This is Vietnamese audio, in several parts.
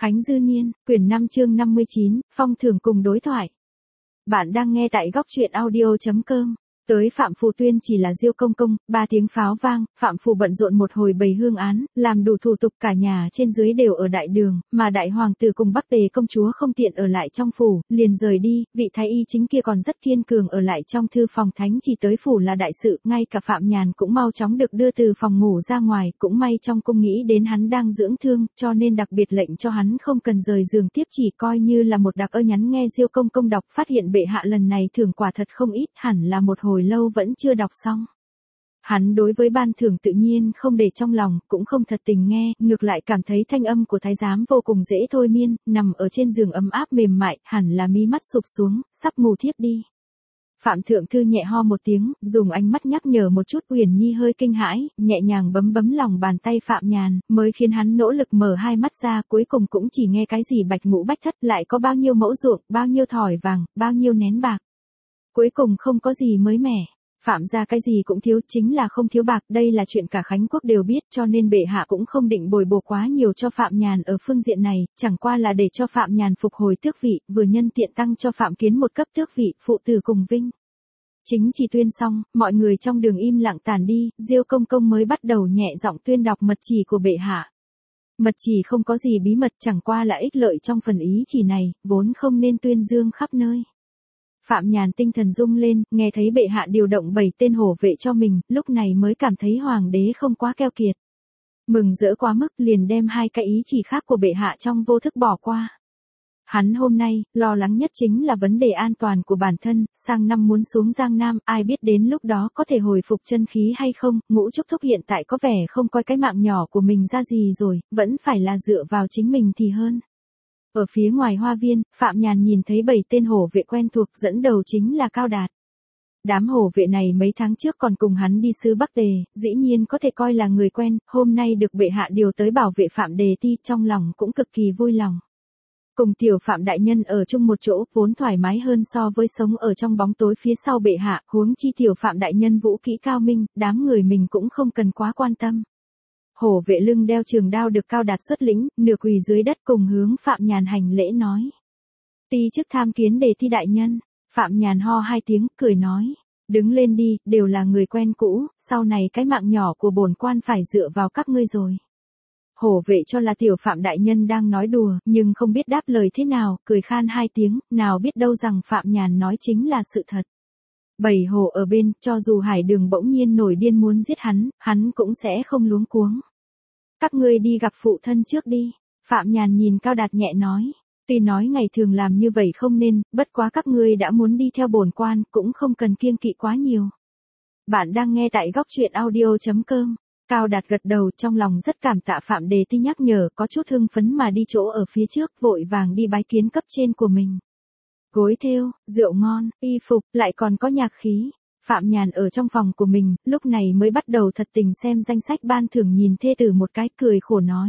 Khánh Dư Niên, quyển 5 chương 59, phong thưởng cùng đối thoại. Bạn đang nghe tại góc truyện audio.com. Tới Phạm Phù Tuyên chỉ là Diêu Công Công, 3 tiếng pháo vang, Phạm Phù bận rộn một hồi bày hương án, làm đủ thủ tục, cả nhà trên dưới đều ở đại đường, mà đại hoàng tử cùng Bắc Tề công chúa không tiện ở lại trong phủ, liền rời đi, vị thái y chính kia còn rất kiên cường ở lại trong thư phòng thánh chỉ tới phủ là đại sự, ngay cả Phạm Nhàn cũng mau chóng được đưa từ phòng ngủ ra ngoài, cũng may trong cung nghĩ đến hắn đang dưỡng thương, cho nên đặc biệt lệnh cho hắn không cần rời giường tiếp chỉ coi như là một đặc ơ nhắn nghe Diêu Công Công đọc, phát hiện bệ hạ lần này thưởng quả thật không ít, hẳn là một hồi lâu vẫn chưa đọc xong. Hắn đối với ban thưởng tự nhiên không để trong lòng, cũng không thật tình nghe, ngược lại cảm thấy thanh âm của thái giám vô cùng dễ thôi miên, nằm ở trên giường ấm áp mềm mại, hẳn là mí mắt sụp xuống, sắp ngủ thiếp đi. Phạm Thượng Thư nhẹ ho một tiếng, dùng ánh mắt nhắc nhở một chút. Uyển Nhi hơi kinh hãi, nhẹ nhàng bấm bấm lòng bàn tay Phạm Nhàn, mới khiến hắn nỗ lực mở hai mắt ra, cuối cùng cũng chỉ nghe cái gì bạch ngũ bách thất, lại có bao nhiêu mẫu ruộng, bao nhiêu thỏi vàng, bao nhiêu nén bạc. Cuối cùng không có gì mới mẻ. Phạm gia cái gì cũng thiếu, chính là không thiếu bạc, đây là chuyện cả Khánh Quốc đều biết, cho nên bệ hạ cũng không định bồi bổ quá nhiều cho Phạm Nhàn ở phương diện này, chẳng qua là để cho Phạm Nhàn phục hồi tước vị, vừa nhân tiện tăng cho Phạm Kiến một cấp tước vị, phụ tử cùng vinh. Chính chỉ tuyên xong, mọi người trong đường im lặng tản đi, Diêu Công Công mới bắt đầu nhẹ giọng tuyên đọc mật chỉ của bệ hạ. Mật chỉ không có gì bí mật, chẳng qua là ích lợi trong phần ý chỉ này, vốn không nên tuyên dương khắp nơi. Phạm Nhàn tinh thần rung lên, nghe thấy bệ hạ điều động 7 tên hổ vệ cho mình, lúc này mới cảm thấy hoàng đế không quá keo kiệt. Mừng rỡ quá mức, liền đem 2 cái ý chỉ khác của bệ hạ trong vô thức bỏ qua. Hắn hôm nay, lo lắng nhất chính là vấn đề an toàn của bản thân, sang năm muốn xuống Giang Nam, ai biết đến lúc đó có thể hồi phục chân khí hay không, Ngũ Trúc Thúc hiện tại có vẻ không coi cái mạng nhỏ của mình ra gì rồi, vẫn phải là dựa vào chính mình thì hơn. Ở phía ngoài hoa viên, Phạm Nhàn nhìn thấy 7 tên hổ vệ quen thuộc, dẫn đầu chính là Cao Đạt. Đám hổ vệ này mấy tháng trước còn cùng hắn đi sứ Bắc Tề, dĩ nhiên có thể coi là người quen, hôm nay được bệ hạ điều tới bảo vệ Phạm Đề Ti, trong lòng cũng cực kỳ vui lòng. Cùng tiểu Phạm đại nhân ở chung một chỗ, vốn thoải mái hơn so với sống ở trong bóng tối phía sau bệ hạ, huống chi tiểu Phạm đại nhân vũ kỹ cao minh, đám người mình cũng không cần quá quan tâm. Hổ vệ lưng đeo trường đao được Cao Đạt xuất lĩnh, nửa quỳ dưới đất cùng hướng Phạm Nhàn hành lễ nói. Ti chức tham kiến Đề Ti đại nhân. Phạm Nhàn ho 2 tiếng, cười nói. Đứng lên đi, đều là người quen cũ, sau này cái mạng nhỏ của bổn quan phải dựa vào các ngươi rồi. Hổ vệ cho là tiểu Phạm đại nhân đang nói đùa, nhưng không biết đáp lời thế nào, cười khan 2 tiếng, nào biết đâu rằng Phạm Nhàn nói chính là sự thật. 7 hổ ở bên, cho dù Hải Đường bỗng nhiên nổi điên muốn giết hắn cũng sẽ không luống cuống. Các ngươi đi gặp phụ thân trước đi. Phạm Nhàn nhìn Cao Đạt nhẹ nói. Tuy nói ngày thường làm như vậy không nên, bất quá các ngươi đã muốn đi theo bổn quan, cũng không cần kiêng kỵ quá nhiều. Bạn đang nghe tại góc truyện audio.com. Cao Đạt gật đầu, trong lòng rất cảm tạ Phạm Đề Ti nhắc nhở, có chút hưng phấn mà đi chỗ ở phía trước, vội vàng đi bái kiến cấp trên của mình. Gối thêu, rượu ngon, y phục, lại còn có nhạc khí. Phạm Nhàn ở trong phòng của mình, lúc này mới bắt đầu thật tình xem danh sách ban thưởng, nhìn thê tử một cái, cười khổ nói.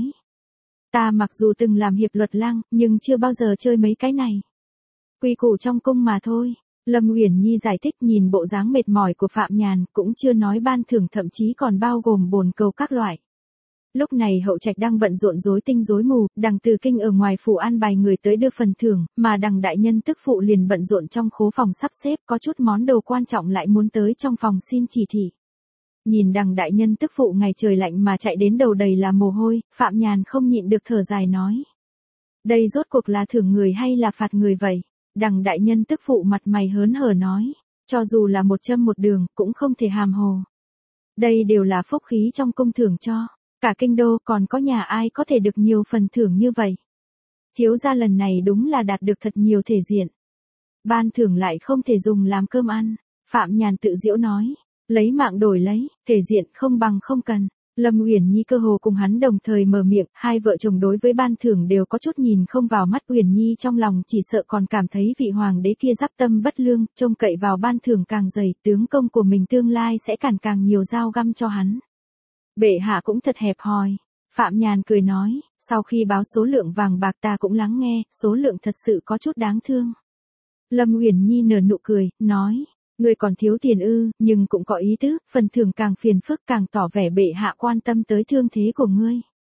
Ta mặc dù từng làm hiệp luật lang, nhưng chưa bao giờ chơi mấy cái này. Quy củ trong cung mà thôi. Lâm Uyển Nhi giải thích, nhìn bộ dáng mệt mỏi của Phạm Nhàn, cũng chưa nói ban thưởng, thậm chí còn bao gồm bồn cầu các loại. Lúc này hậu trạch đang bận rộn rối tinh rối mù, Đằng Từ Kinh ở ngoài phủ an bài người tới đưa phần thưởng, mà Đằng đại nhân tức phụ liền bận rộn trong khố phòng sắp xếp, có chút món đồ quan trọng lại muốn tới trong phòng xin chỉ thị. Nhìn Đằng đại nhân tức phụ ngày trời lạnh mà chạy đến đầu đầy là mồ hôi, Phạm Nhàn không nhịn được thở dài nói. Đây rốt cuộc là thưởng người hay là phạt người vậy? Đằng đại nhân tức phụ mặt mày hớn hở nói. Cho dù là một châm một đường, cũng không thể hàm hồ. Đây đều là phúc khí trong cung thưởng cho. Cả kinh đô còn có nhà ai có thể được nhiều phần thưởng như vậy. Thiếu gia lần này đúng là đạt được thật nhiều thể diện. Ban thưởng lại không thể dùng làm cơm ăn. Phạm Nhàn tự giễu nói. Lấy mạng đổi lấy, thể diện không bằng không cần. Lâm Uyển Nhi cơ hồ cùng hắn đồng thời mở miệng, hai vợ chồng đối với ban thưởng đều có chút nhìn không vào mắt. Uyển Nhi trong lòng chỉ sợ còn cảm thấy vị hoàng đế kia giáp tâm bất lương, trông cậy vào ban thưởng càng dày, tướng công của mình tương lai sẽ càng nhiều dao găm cho hắn. Bệ hạ cũng thật hẹp hòi. Phạm Nhàn cười nói, sau khi báo số lượng vàng bạc ta cũng lắng nghe, số lượng thật sự có chút đáng thương. Lâm Uyển Nhi nở nụ cười, nói, ngươi còn thiếu tiền ư, nhưng cũng có ý tứ, phần thưởng càng phiền phức càng tỏ vẻ bệ hạ quan tâm tới thương thế của ngươi.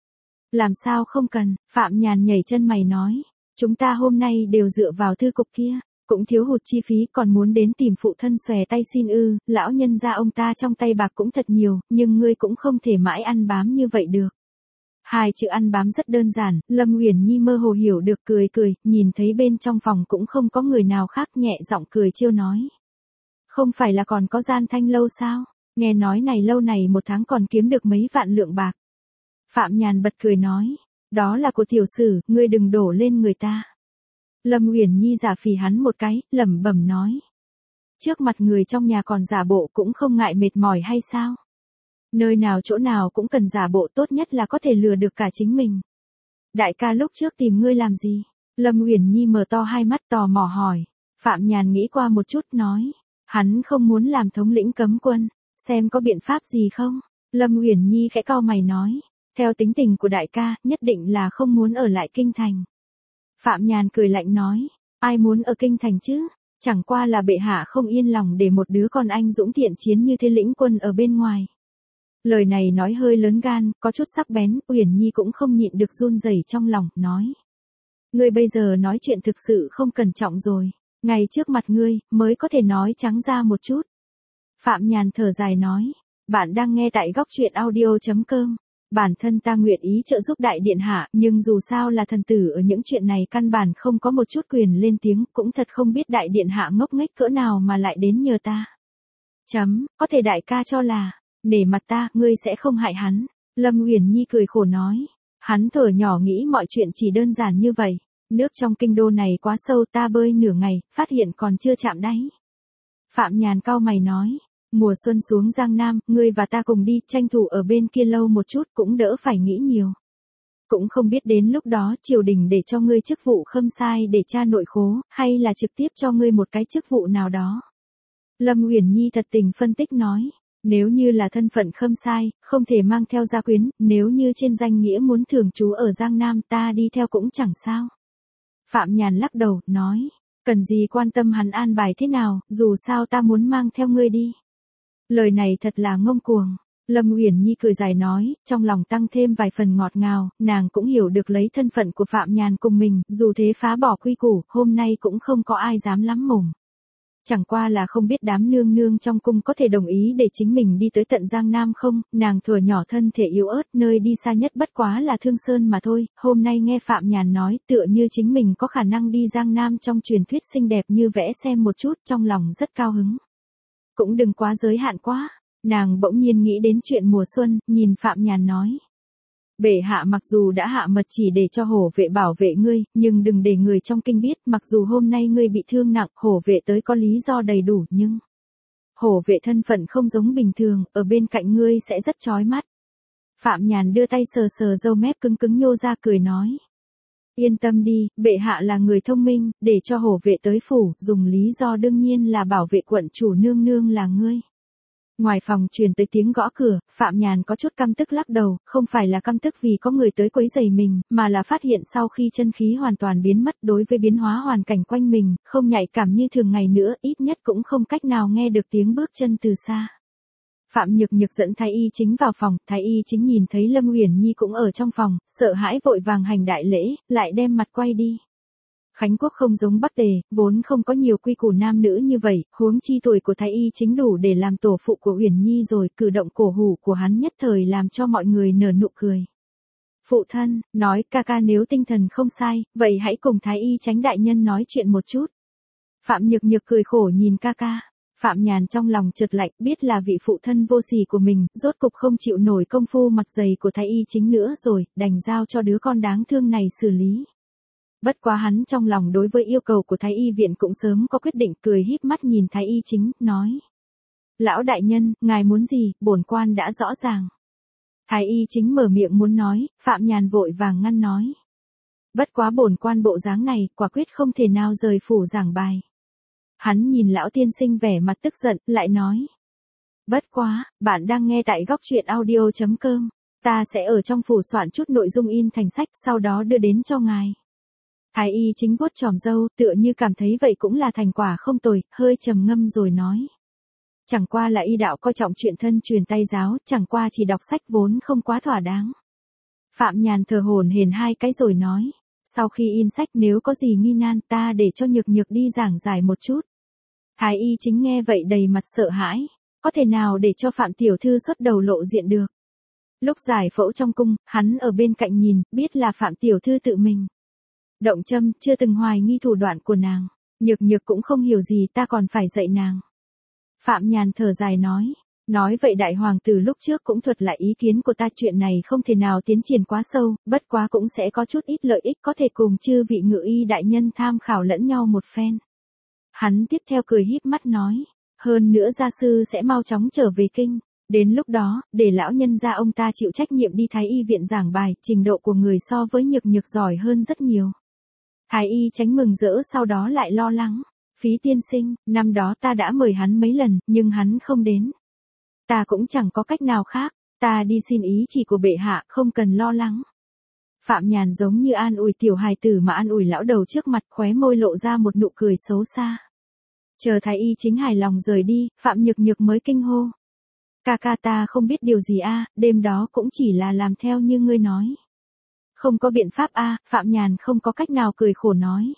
Làm sao không cần, Phạm Nhàn nhảy chân mày nói. Chúng ta hôm nay đều dựa vào thư cục kia, cũng thiếu hụt chi phí còn muốn đến tìm phụ thân xòe tay xin ư, lão nhân gia ông ta trong tay bạc cũng thật nhiều, nhưng ngươi cũng không thể mãi ăn bám như vậy được. Hai chữ ăn bám rất đơn giản, Lâm Uyển Nhi mơ hồ hiểu được cười cười, nhìn thấy bên trong phòng cũng không có người nào khác nhẹ giọng cười trêu nói. Không phải là còn có Gian Thanh lâu sao, nghe nói này lâu này một tháng còn kiếm được mấy vạn lượng bạc. Phạm Nhàn bật cười nói, đó là của tiểu sử, ngươi đừng đổ lên người ta. Lâm Uyển Nhi giả phì hắn một cái, lẩm bẩm nói. Trước mặt người trong nhà còn giả bộ cũng không ngại mệt mỏi hay sao? Nơi nào chỗ nào cũng cần giả bộ, tốt nhất là có thể lừa được cả chính mình. Đại ca lúc trước tìm ngươi làm gì? Lâm Uyển Nhi mở to hai mắt tò mò hỏi. Phạm Nhàn nghĩ qua một chút nói. Hắn không muốn làm thống lĩnh cấm quân, xem có biện pháp gì không? Lâm Uyển Nhi khẽ cau mày nói. Theo tính tình của đại ca, nhất định là không muốn ở lại kinh thành. Phạm Nhàn cười lạnh nói. Ai muốn ở kinh thành chứ? Chẳng qua là bệ hạ không yên lòng để một đứa con anh dũng thiện chiến như thế lĩnh quân ở bên ngoài. Lời này nói hơi lớn gan, có chút sắc bén, Uyển Nhi cũng không nhịn được run rẩy trong lòng, nói. Ngươi bây giờ nói chuyện thực sự không cẩn trọng rồi, ngay trước mặt ngươi, mới có thể nói trắng ra một chút. Phạm Nhàn thở dài nói, bạn đang nghe tại góc truyện audio.com. Bản thân ta nguyện ý trợ giúp đại điện hạ, nhưng dù sao là thần tử ở những chuyện này căn bản không có một chút quyền lên tiếng, cũng thật không biết đại điện hạ ngốc nghếch cỡ nào mà lại đến nhờ ta. Có thể đại ca cho là, nể mặt ta, ngươi sẽ không hại hắn. Lâm Uyển Nhi cười khổ nói. Hắn thở nhỏ nghĩ mọi chuyện chỉ đơn giản như vậy. Nước trong kinh đô này quá sâu, ta bơi nửa ngày, phát hiện còn chưa chạm đáy. Phạm Nhàn cau mày nói. Mùa xuân xuống Giang Nam, ngươi và ta cùng đi, tranh thủ ở bên kia lâu một chút cũng đỡ phải nghĩ nhiều. Cũng không biết đến lúc đó triều đình để cho ngươi chức vụ khâm sai để tra nội khố, hay là trực tiếp cho ngươi một cái chức vụ nào đó. Lâm Uyển Nhi thật tình phân tích nói. Nếu như là thân phận khâm sai, không thể mang theo gia quyến, nếu như trên danh nghĩa muốn thường trú ở Giang Nam ta đi theo cũng chẳng sao. Phạm Nhàn lắc đầu, nói, cần gì quan tâm hắn an bài thế nào, dù sao ta muốn mang theo ngươi đi. Lời này thật là ngông cuồng. Lâm Uyển Nhi cười dài nói, trong lòng tăng thêm vài phần ngọt ngào, nàng cũng hiểu được lấy thân phận của Phạm Nhàn cùng mình, dù thế phá bỏ quy củ, hôm nay cũng không có ai dám lắm mồm. Chẳng qua là không biết đám nương nương trong cung có thể đồng ý để chính mình đi tới tận Giang Nam không, nàng thuở nhỏ thân thể yếu ớt, nơi đi xa nhất bất quá là Thương Sơn mà thôi, hôm nay nghe Phạm Nhàn nói tựa như chính mình có khả năng đi Giang Nam trong truyền thuyết xinh đẹp như vẽ xem một chút, trong lòng rất cao hứng. Cũng đừng quá giới hạn quá, nàng bỗng nhiên nghĩ đến chuyện mùa xuân, nhìn Phạm Nhàn nói. Bệ hạ mặc dù đã hạ mật chỉ để cho hổ vệ bảo vệ ngươi, nhưng đừng để người trong kinh biết, mặc dù hôm nay ngươi bị thương nặng, hổ vệ tới có lý do đầy đủ nhưng hổ vệ thân phận không giống bình thường, ở bên cạnh ngươi sẽ rất chói mắt. Phạm Nhàn đưa tay sờ sờ râu mép cứng cứng nhô ra cười nói. Yên tâm đi, bệ hạ là người thông minh, để cho hổ vệ tới phủ, dùng lý do đương nhiên là bảo vệ quận chủ nương nương là ngươi. Ngoài phòng truyền tới tiếng gõ cửa, Phạm Nhàn có chút căm tức lắc đầu, không phải là căm tức vì có người tới quấy rầy mình, mà là phát hiện sau khi chân khí hoàn toàn biến mất đối với biến hóa hoàn cảnh quanh mình, không nhạy cảm như thường ngày nữa, ít nhất cũng không cách nào nghe được tiếng bước chân từ xa. Phạm Nhược Nhược dẫn Thái Y Chính vào phòng, Thái Y Chính nhìn thấy Lâm Uyển Nhi cũng ở trong phòng, sợ hãi vội vàng hành đại lễ, lại đem mặt quay đi. Khánh Quốc không giống Bắc Tề, vốn không có nhiều quy củ nam nữ như vậy, huống chi tuổi của Thái Y Chính đủ để làm tổ phụ của Uyển Nhi rồi, cử động cổ hủ của hắn nhất thời làm cho mọi người nở nụ cười. Phụ thân, nói ca ca nếu tinh thần không sai, vậy hãy cùng Thái Y Chánh đại nhân nói chuyện một chút. Phạm Nhược Nhược cười khổ nhìn ca ca. Phạm Nhàn trong lòng chợt lạnh, biết là vị phụ thân vô sỉ của mình, rốt cục không chịu nổi công phu mặt dày của Thái Y Chính nữa rồi, đành giao cho đứa con đáng thương này xử lý. Bất quá hắn trong lòng đối với yêu cầu của Thái Y viện cũng sớm có quyết định, cười híp mắt nhìn Thái Y Chính, nói. Lão đại nhân, ngài muốn gì, bổn quan đã rõ ràng. Thái Y Chính mở miệng muốn nói, Phạm Nhàn vội vàng ngăn nói. Bất quá bổn quan bộ dáng này, quả quyết không thể nào rời phủ giảng bài. Hắn nhìn lão tiên sinh vẻ mặt tức giận, lại nói. Bất quá, bạn đang nghe tại góc truyện audio.com. Ta sẽ ở trong phủ soạn chút nội dung in thành sách, sau đó đưa đến cho ngài. Thái Y Chính vuốt chòm râu, tựa như cảm thấy vậy cũng là thành quả không tồi, hơi trầm ngâm rồi nói. Chẳng qua là y đạo coi trọng chuyện thân truyền tay giáo, chẳng qua chỉ đọc sách vốn không quá thỏa đáng. Phạm Nhàn thở hổn hển hai cái rồi nói. Sau khi in sách nếu có gì nghi nan ta để cho Nhược Nhược đi giảng giải một chút. Thái y chính nghe vậy đầy mặt sợ hãi. Có thể nào để cho Phạm tiểu thư xuất đầu lộ diện được. Lúc giải phẫu trong cung, hắn ở bên cạnh nhìn, biết là Phạm tiểu thư tự mình động châm, chưa từng hoài nghi thủ đoạn của nàng. Nhược Nhược cũng không hiểu gì, ta còn phải dạy nàng. Phạm Nhàn thở dài nói. Nói vậy đại hoàng tử lúc trước cũng thuật lại ý kiến của ta, chuyện này không thể nào tiến triển quá sâu, bất quá cũng sẽ có chút ít lợi ích có thể cùng chư vị ngự y đại nhân tham khảo lẫn nhau một phen. Hắn tiếp theo cười híp mắt nói. Hơn nữa gia sư sẽ mau chóng trở về kinh. Đến lúc đó, để lão nhân gia ông ta chịu trách nhiệm đi Thái y viện giảng bài, trình độ của người so với Nhược Nhược giỏi hơn rất nhiều. Thái y tránh mừng rỡ sau đó lại lo lắng. Phí tiên sinh, năm đó ta đã mời hắn mấy lần, nhưng hắn không đến. Ta cũng chẳng có cách nào khác, ta đi xin ý chỉ của bệ hạ, không cần lo lắng. Phạm Nhàn giống như an ủi tiểu hài tử mà an ủi lão đầu trước mặt, khóe môi lộ ra một nụ cười xấu xa. Chờ thái y chính hài lòng rời đi, Phạm Nhược Nhược mới kinh hô. Ca ca ta không biết điều gì a, đêm đó cũng chỉ là làm theo như ngươi nói. Không có biện pháp a, Phạm Nhàn không có cách nào cười khổ nói.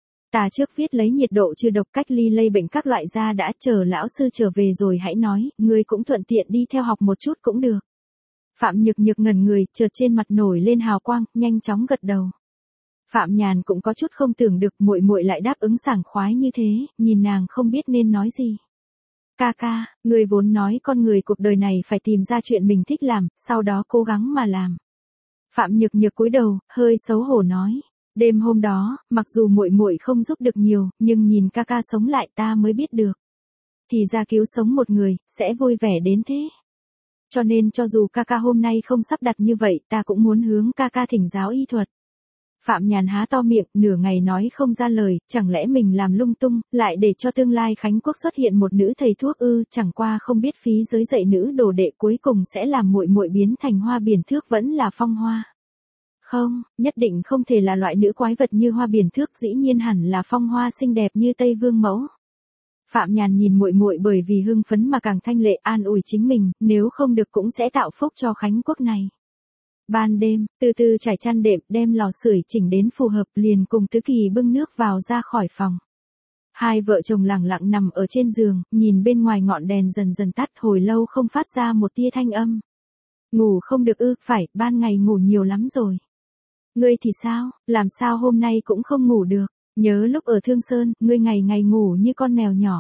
Ta trước viết lấy nhiệt độ trừ độc cách ly lây bệnh các loại ra đã, chờ lão sư trở về rồi hãy nói, ngươi cũng thuận tiện đi theo học một chút cũng được. Phạm Nhược Nhược ngẩn người, chợt trên mặt nổi lên hào quang, nhanh chóng gật đầu. Phạm Nhàn cũng có chút không tưởng được muội muội lại đáp ứng sảng khoái như thế, nhìn nàng không biết nên nói gì. Ca ca, người vốn nói con người cuộc đời này phải tìm ra chuyện mình thích làm, sau đó cố gắng mà làm. Phạm Nhược Nhược cúi đầu, hơi xấu hổ nói. Đêm hôm đó, mặc dù muội muội không giúp được nhiều, nhưng nhìn ca ca sống lại ta mới biết được. Thì ra cứu sống một người, sẽ vui vẻ đến thế. Cho nên cho dù ca ca hôm nay không sắp đặt như vậy, ta cũng muốn hướng ca ca thỉnh giáo y thuật. Phạm Nhàn há to miệng, nửa ngày nói không ra lời, chẳng lẽ mình làm lung tung, lại để cho tương lai Khánh Quốc xuất hiện một nữ thầy thuốc ư, chẳng qua không biết phí giới dạy nữ đồ đệ cuối cùng sẽ làm muội muội biến thành hoa biển thước vẫn là phong hoa. Không, nhất định không thể là loại nữ quái vật như hoa biển thước, dĩ nhiên hẳn là phong hoa xinh đẹp như Tây Vương mẫu. Phạm Nhàn nhìn muội muội bởi vì hưng phấn mà càng thanh lệ, an ủi chính mình, nếu không được cũng sẽ tạo phúc cho Khánh Quốc này. Ban đêm, từ từ trải chăn đệm, đem lò sưởi chỉnh đến phù hợp, liền cùng Tứ Kỳ bưng nước vào ra khỏi phòng. Hai vợ chồng lặng lặng nằm ở trên giường, nhìn bên ngoài ngọn đèn dần dần tắt, hồi lâu không phát ra một tia thanh âm. Ngủ không được ư? Phải, ban ngày ngủ nhiều lắm rồi. Ngươi thì sao, làm sao hôm nay cũng không ngủ được, nhớ lúc ở Thương Sơn, ngươi ngày ngày ngủ như con mèo nhỏ.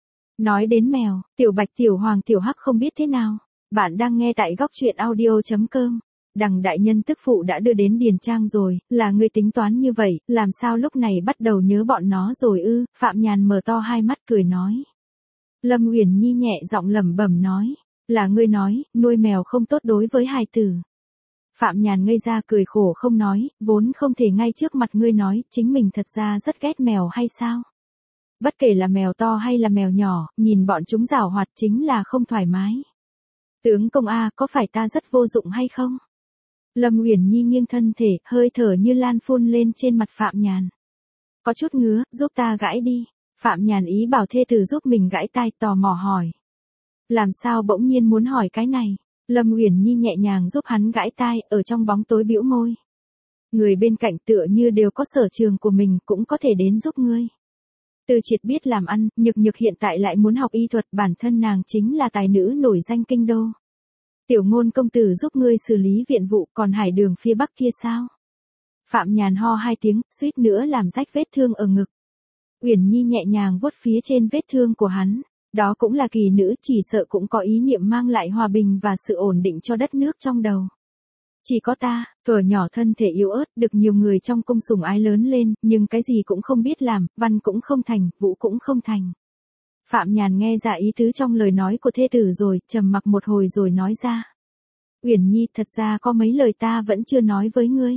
Nói đến mèo, Tiểu Bạch Tiểu Hoàng Tiểu Hắc không biết thế nào. Bạn đang nghe tại góc truyện audio.com. Đằng đại nhân tức phụ đã đưa đến Điền Trang rồi, là ngươi tính toán như vậy, làm sao lúc này bắt đầu nhớ bọn nó rồi ư? Phạm Nhàn mở to hai mắt cười nói. Lâm Uyển Nhi nhẹ giọng lẩm bẩm nói, là ngươi nói, nuôi mèo không tốt đối với hài tử. Phạm Nhàn ngây ra cười khổ không nói, vốn không thể ngay trước mặt ngươi nói, chính mình thật ra rất ghét mèo hay sao? Bất kể là mèo to hay là mèo nhỏ, nhìn bọn chúng giảo hoạt chính là không thoải mái. Tướng công a, có phải ta rất vô dụng hay không? Lâm Uyển Nhi nghiêng thân thể, hơi thở như lan phun lên trên mặt Phạm Nhàn. Có chút ngứa, giúp ta gãi đi. Phạm Nhàn ý bảo thê tử giúp mình gãi tai, tò mò hỏi. Làm sao bỗng nhiên muốn hỏi cái này? Lâm Uyển Nhi nhẹ nhàng giúp hắn gãi tai, ở trong bóng tối bĩu môi. Người bên cạnh tựa như đều có sở trường của mình, cũng có thể đến giúp ngươi. Từ Triệt biết làm ăn, Nhược Nhược hiện tại lại muốn học y thuật, bản thân nàng chính là tài nữ nổi danh kinh đô. Tiểu Ngôn công tử giúp ngươi xử lý viện vụ, còn Hải Đường phía bắc kia sao? Phạm Nhàn ho hai tiếng, suýt nữa làm rách vết thương ở ngực. Uyển Nhi nhẹ nhàng vuốt phía trên vết thương của hắn. Đó cũng là kỳ nữ, chỉ sợ cũng có ý niệm mang lại hòa bình và sự ổn định cho đất nước trong đầu. Chỉ có ta, thuở nhỏ thân thể yếu ớt, được nhiều người trong cung sủng ái lớn lên, nhưng cái gì cũng không biết làm, văn cũng không thành, vũ cũng không thành. Phạm Nhàn nghe ra ý tứ trong lời nói của thê tử rồi, trầm mặc một hồi rồi nói ra. Uyển Nhi, thật ra có mấy lời ta vẫn chưa nói với ngươi.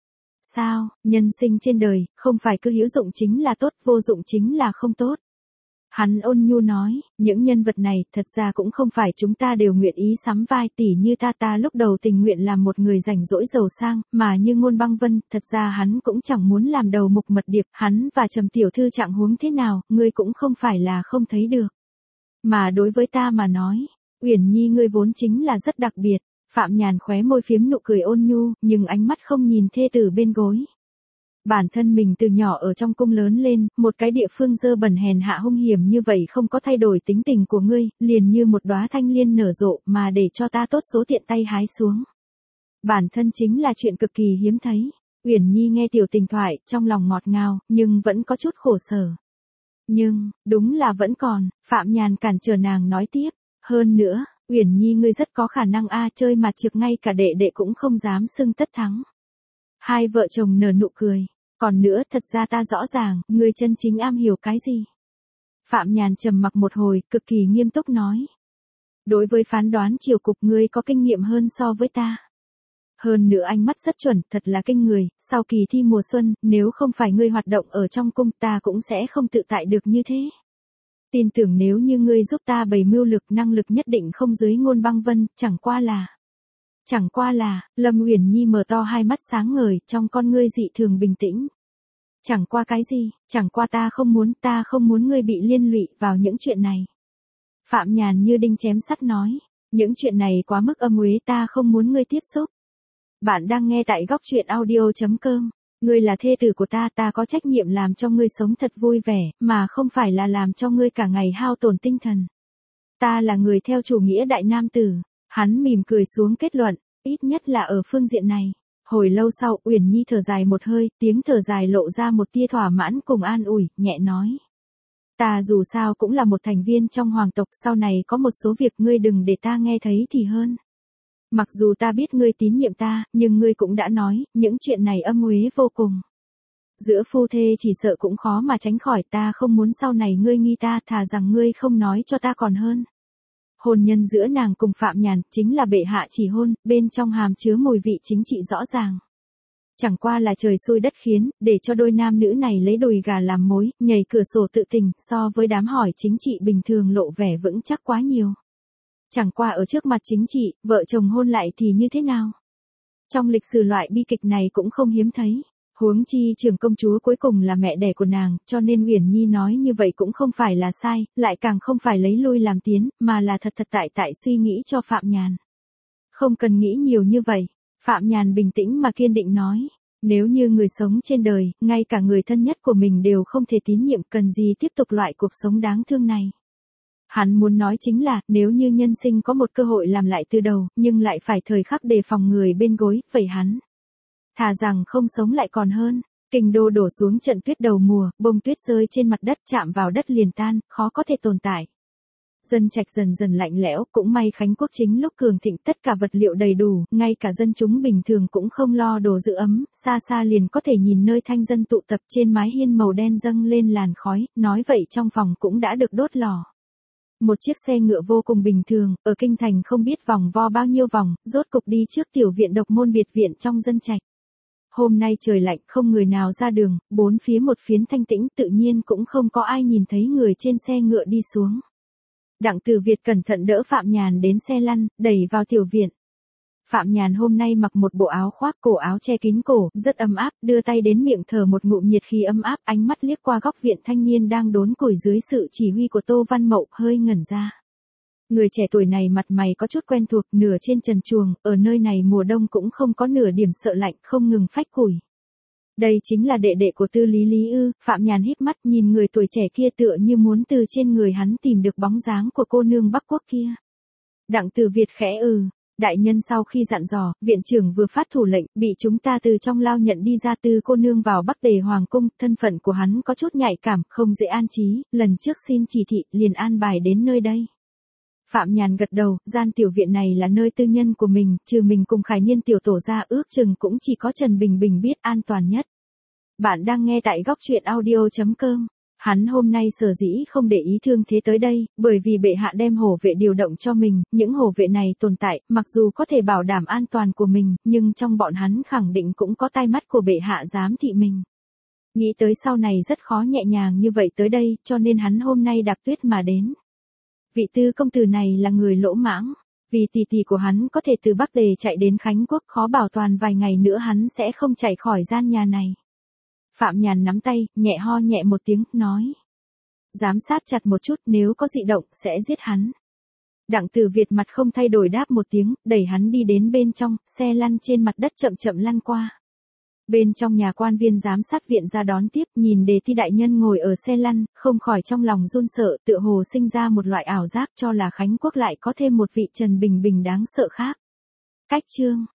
Sao, nhân sinh trên đời, không phải cứ hữu dụng chính là tốt, vô dụng chính là không tốt. Hắn ôn nhu nói, những nhân vật này, thật ra cũng không phải chúng ta đều nguyện ý sắm vai, tỉ như ta lúc đầu tình nguyện làm một người rảnh rỗi giàu sang, mà như Ngôn Băng Vân, thật ra hắn cũng chẳng muốn làm đầu mục mật điệp, hắn và Trầm tiểu thư trạng huống thế nào, ngươi cũng không phải là không thấy được. Mà đối với ta mà nói, Uyển Nhi ngươi vốn chính là rất đặc biệt. Phạm Nhàn khóe môi phiếm nụ cười ôn nhu, nhưng ánh mắt không nhìn thê tử bên gối. Bản thân mình từ nhỏ ở trong cung lớn lên, một cái địa phương dơ bẩn hèn hạ hung hiểm như vậy không có thay đổi tính tình của ngươi, liền như một đóa thanh liên nở rộ mà để cho ta tốt số tiện tay hái xuống. Bản thân chính là chuyện cực kỳ hiếm thấy. Uyển Nhi nghe tiểu tình thoại, trong lòng ngọt ngào, nhưng vẫn có chút khổ sở. Nhưng, đúng là vẫn còn, Phạm Nhàn cản trở nàng nói tiếp. Hơn nữa, Uyển Nhi ngươi rất có khả năng chơi mặt trược ngay cả đệ đệ cũng không dám xưng tất thắng. Hai vợ chồng nở nụ cười. Còn nữa thật ra ta rõ ràng, ngươi chân chính am hiểu cái gì? Phạm Nhàn trầm mặc một hồi, cực kỳ nghiêm túc nói. Đối với phán đoán triều cục ngươi có kinh nghiệm hơn so với ta. Hơn nữa ánh mắt rất chuẩn, thật là kinh người, sau kỳ thi mùa xuân, nếu không phải ngươi hoạt động ở trong cung ta cũng sẽ không tự tại được như thế. Tin tưởng nếu như ngươi giúp ta bày mưu lược năng lực nhất định không dưới Ngôn Băng Vân, chẳng qua là, Lâm Uyển Nhi mở to hai mắt sáng ngời, trong con ngươi dị thường bình tĩnh. Chẳng qua cái gì, chẳng qua ta không muốn ngươi bị liên lụy vào những chuyện này. Phạm Nhàn như đinh chém sắt nói, những chuyện này quá mức âm uế ta không muốn ngươi tiếp xúc. Bạn đang nghe tại góc truyện audio.com. Ngươi là thê tử của ta có trách nhiệm làm cho ngươi sống thật vui vẻ, mà không phải là làm cho ngươi cả ngày hao tổn tinh thần. Ta là người theo chủ nghĩa đại nam tử. Hắn mỉm cười xuống kết luận, ít nhất là ở phương diện này. Hồi lâu sau, Uyển Nhi thở dài một hơi, tiếng thở dài lộ ra một tia thỏa mãn cùng an ủi, nhẹ nói. Ta dù sao cũng là một thành viên trong hoàng tộc, sau này có một số việc ngươi đừng để ta nghe thấy thì hơn. Mặc dù ta biết ngươi tín nhiệm ta, nhưng ngươi cũng đã nói, những chuyện này âm uế vô cùng. Giữa phu thê chỉ sợ cũng khó mà tránh khỏi, ta không muốn sau này ngươi nghi ta, thà rằng ngươi không nói cho ta còn hơn. Hôn nhân giữa nàng cùng Phạm Nhàn chính là bệ hạ chỉ hôn, bên trong hàm chứa mùi vị chính trị rõ ràng. Chẳng qua là trời xui đất khiến, để cho đôi nam nữ này lấy đùi gà làm mối, nhảy cửa sổ tự tình, so với đám hỏi chính trị bình thường lộ vẻ vững chắc quá nhiều. Chẳng qua ở trước mặt chính trị, vợ chồng hôn lại thì như thế nào? Trong lịch sử loại bi kịch này cũng không hiếm thấy. Huống chi trưởng công chúa cuối cùng là mẹ đẻ của nàng, cho nên Uyển Nhi nói như vậy cũng không phải là sai, lại càng không phải lấy lui làm tiến, mà là thật tại suy nghĩ cho Phạm Nhàn. Không cần nghĩ nhiều như vậy, Phạm Nhàn bình tĩnh mà kiên định nói. Nếu như người sống trên đời, ngay cả người thân nhất của mình đều không thể tín nhiệm, cần gì tiếp tục loại cuộc sống đáng thương này. Hắn muốn nói chính là, nếu như nhân sinh có một cơ hội làm lại từ đầu, nhưng lại phải thời khắc đề phòng người bên gối, vậy hắn thà rằng không sống lại còn hơn. Kinh đô đổ xuống trận tuyết đầu mùa, bông tuyết rơi trên mặt đất chạm vào đất liền tan, khó có thể tồn tại. Dân trạch dần dần lạnh lẽo, cũng may Khánh Quốc chính lúc cường thịnh tất cả vật liệu đầy đủ, ngay cả dân chúng bình thường cũng không lo đồ giữ ấm, xa xa liền có thể nhìn nơi thanh dân tụ tập trên mái hiên màu đen dâng lên làn khói, nói vậy trong phòng cũng đã được đốt lò. Một chiếc xe ngựa vô cùng bình thường, ở kinh thành không biết vòng vo bao nhiêu vòng, rốt cục đi trước tiểu viện độc môn biệt viện trong dân trạch. Hôm nay trời lạnh không người nào ra đường, bốn phía một phiến thanh tĩnh tự nhiên cũng không có ai nhìn thấy người trên xe ngựa đi xuống. Đặng Từ Việt cẩn thận đỡ Phạm Nhàn đến xe lăn, đẩy vào tiểu viện. Phạm Nhàn hôm nay mặc một bộ áo khoác cổ áo che kín cổ, rất ấm áp, đưa tay đến miệng thở một ngụm nhiệt khí ấm áp, ánh mắt liếc qua góc viện thanh niên đang đốn củi dưới sự chỉ huy của Tô Văn Mậu, hơi ngẩn ra. Người trẻ tuổi này mặt mày có chút quen thuộc, nửa trên trần truồng, ở nơi này mùa đông cũng không có nửa điểm sợ lạnh, không ngừng phách củi. Đây chính là đệ đệ của Tư Lý Lý ư? Phạm Nhàn híp mắt nhìn người tuổi trẻ kia tựa như muốn từ trên người hắn tìm được bóng dáng của cô nương Bắc Quốc kia. Đặng Từ Việt khẽ đại nhân sau khi dặn dò, viện trưởng vừa phát thủ lệnh, bị chúng ta từ trong lao nhận đi ra, Tư cô nương vào Bắc Đề Hoàng cung, thân phận của hắn có chút nhạy cảm, không dễ an trí, lần trước xin chỉ thị, liền an bài đến nơi đây. Phạm Nhàn gật đầu, gian tiểu viện này là nơi tư nhân của mình, trừ mình cùng Khải Niên tiểu tổ ra, ước chừng cũng chỉ có Trần Bình Bình biết an toàn nhất. Bạn đang nghe tại góc truyện audio.com. Hắn hôm nay sở dĩ không để ý thương thế tới đây, bởi vì bệ hạ đem hổ vệ điều động cho mình, những hổ vệ này tồn tại, mặc dù có thể bảo đảm an toàn của mình, nhưng trong bọn hắn khẳng định cũng có tai mắt của bệ hạ giám thị mình. Nghĩ tới sau này rất khó nhẹ nhàng như vậy tới đây, cho nên hắn hôm nay đạp tuyết mà đến. Vị Tư công tử này là người lỗ mãng, vì tỷ tỷ của hắn có thể từ Bắc Đề chạy đến Khánh Quốc, khó bảo toàn vài ngày nữa hắn sẽ không chạy khỏi gian nhà này. Phạm Nhàn nắm tay, nhẹ ho nhẹ một tiếng, nói. Giám sát chặt một chút, nếu có dị động, sẽ giết hắn. Đặng Tử Việt mặt không thay đổi đáp một tiếng, đẩy hắn đi đến bên trong, xe lăn trên mặt đất chậm chậm lăn qua. Bên trong nhà quan viên giám sát viện ra đón tiếp, nhìn Đề Thi đại nhân ngồi ở xe lăn, không khỏi trong lòng run sợ, tựa hồ sinh ra một loại ảo giác cho là Khánh Quốc lại có thêm một vị Trần Bình Bình đáng sợ khác. Cách chương